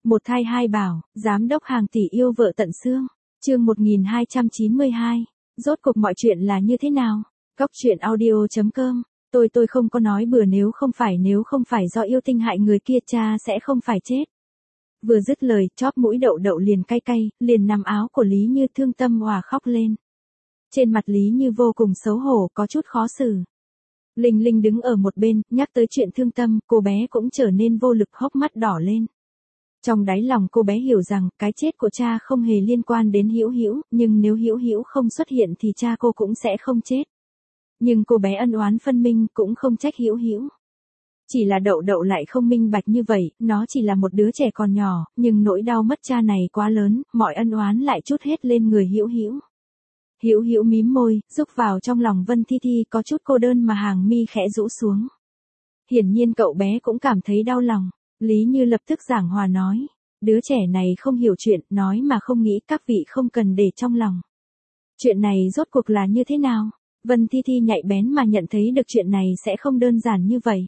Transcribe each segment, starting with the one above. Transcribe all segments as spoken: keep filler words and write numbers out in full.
Một thai hai bảo, giám đốc hàng tỷ yêu vợ tận xương. Chương một nghìn hai trăm chín mươi hai. Rốt cuộc mọi chuyện là như thế nào? Góc truyện audio chấm com. Tôi tôi không có nói bừa, nếu không phải nếu không phải do yêu tinh hại người kia cha sẽ không phải chết. Vừa dứt lời, chóp mũi Đậu Đậu liền cay cay, liền nằm áo của Lý Như thương tâm òa khóc lên. Trên mặt Lý Như vô cùng xấu hổ, có chút khó xử. Linh Linh đứng ở một bên, nhắc tới chuyện thương tâm, cô bé cũng trở nên vô lực, hốc mắt đỏ lên. Trong đáy lòng cô bé hiểu rằng, cái chết của cha không hề liên quan đến Hữu Hữu, nhưng nếu Hữu Hữu không xuất hiện thì cha cô cũng sẽ không chết. Nhưng cô bé ân oán phân minh, cũng không trách Hữu Hữu. Chỉ là Đậu Đậu lại không minh bạch như vậy, nó chỉ là một đứa trẻ còn nhỏ, nhưng nỗi đau mất cha này quá lớn, mọi ân oán lại trút hết lên người Hữu Hữu. Hữu Hữu mím môi, rúc vào trong lòng Vân Thi Thi, có chút cô đơn mà hàng mi khẽ rũ xuống. Hiển nhiên cậu bé cũng cảm thấy đau lòng. Lý Như lập tức giảng hòa nói, đứa trẻ này không hiểu chuyện, nói mà không nghĩ, các vị không cần để trong lòng. Chuyện này rốt cuộc là như thế nào? Vân Thi Thi nhạy bén mà nhận thấy được chuyện này sẽ không đơn giản như vậy.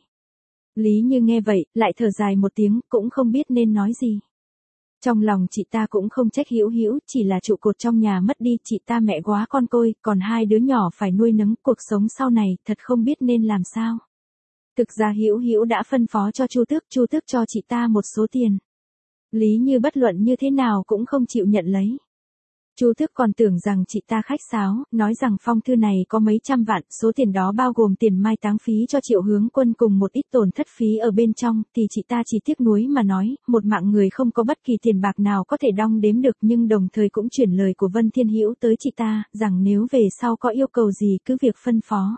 Lý Như nghe vậy, lại thở dài một tiếng, cũng không biết nên nói gì. Trong lòng chị ta cũng không trách Hữu Hữu, chỉ là trụ cột trong nhà mất đi, chị ta mẹ quá con côi, còn hai đứa nhỏ phải nuôi nấng, cuộc sống sau này thật không biết nên làm sao. Thực ra Hữu Hữu đã phân phó cho Chu Tước, Chu Tước cho chị ta một số tiền. Lý Như bất luận như thế nào cũng không chịu nhận lấy. Chu Tước còn tưởng rằng chị ta khách sáo, nói rằng phong thư này có mấy trăm vạn, số tiền đó bao gồm tiền mai táng phí cho Triệu Hướng Quân cùng một ít tổn thất phí ở bên trong, thì chị ta chỉ tiếc nuối mà nói, một mạng người không có bất kỳ tiền bạc nào có thể đong đếm được, nhưng đồng thời cũng chuyển lời của Vân Thiên Hữu tới chị ta, rằng nếu về sau có yêu cầu gì cứ việc phân phó.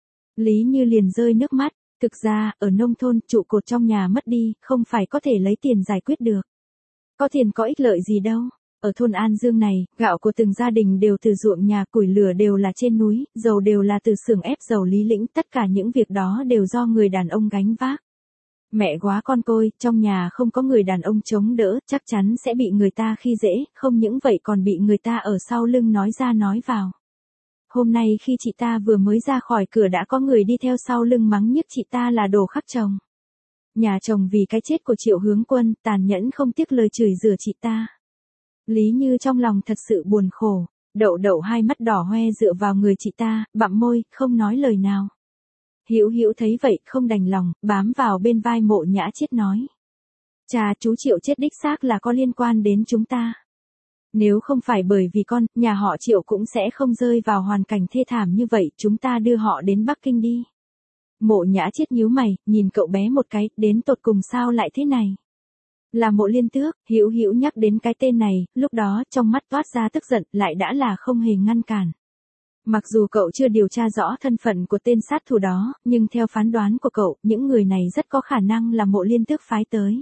Lý Như liền rơi nước mắt. Thực ra, ở nông thôn, trụ cột trong nhà mất đi, không phải có thể lấy tiền giải quyết được. Có tiền có ích lợi gì đâu. Ở thôn An Dương này, gạo của từng gia đình đều từ ruộng nhà, củi lửa đều là trên núi, dầu đều là từ xưởng ép dầu Lý Lĩnh, tất cả những việc đó đều do người đàn ông gánh vác. Mẹ quá con côi, trong nhà không có người đàn ông chống đỡ, chắc chắn sẽ bị người ta khi dễ, không những vậy còn bị người ta ở sau lưng nói ra nói vào. Hôm nay khi chị ta vừa mới ra khỏi cửa đã có người đi theo sau lưng mắng nhiếc chị ta là đồ khắc chồng. Nhà chồng vì cái chết của Triệu Hướng Quân, tàn nhẫn không tiếc lời chửi rủa chị ta. Lý Như trong lòng thật sự buồn khổ, Đậu Đậu hai mắt đỏ hoe dựa vào người chị ta, bặm môi, không nói lời nào. Hữu Hữu thấy vậy, không đành lòng, bám vào bên vai Mộ Nhã Chiết nói. Cha, chú Triệu chết đích xác là có liên quan đến chúng ta. Nếu không phải bởi vì con, nhà họ Triệu cũng sẽ không rơi vào hoàn cảnh thê thảm như vậy, chúng ta đưa họ đến Bắc Kinh đi. Mộ Nhã Chiết nhíu mày, nhìn cậu bé một cái, đến tột cùng sao lại thế này? Là Mộ Liên Tước, Hữu Hữu nhắc đến cái tên này, lúc đó trong mắt toát ra tức giận, lại đã là không hề ngăn cản. Mặc dù cậu chưa điều tra rõ thân phận của tên sát thủ đó, nhưng theo phán đoán của cậu, những người này rất có khả năng là Mộ Liên Tước phái tới.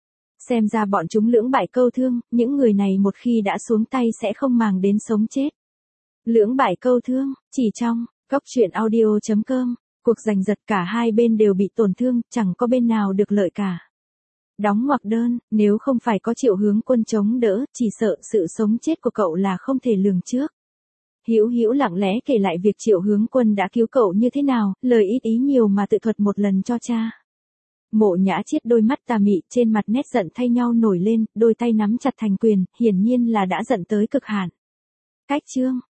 Xem ra bọn chúng lưỡng bại câu thương, những người này một khi đã xuống tay sẽ không màng đến sống chết. Lưỡng bại câu thương, chỉ trong, góc truyện audio chấm com, cuộc giành giật cả hai bên đều bị tổn thương, chẳng có bên nào được lợi cả. Đóng ngoặc đơn, nếu không phải có Triệu Hướng Quân chống đỡ, chỉ sợ sự sống chết của cậu là không thể lường trước. Hữu Hữu lặng lẽ kể lại việc Triệu Hướng Quân đã cứu cậu như thế nào, lời ít ý nhiều mà tự thuật một lần cho cha. Mộ Nhã Chiết đôi mắt tà mị, trên mặt nét giận thay nhau nổi lên, đôi tay nắm chặt thành quyền, hiển nhiên là đã giận tới cực hạn. Cách chương,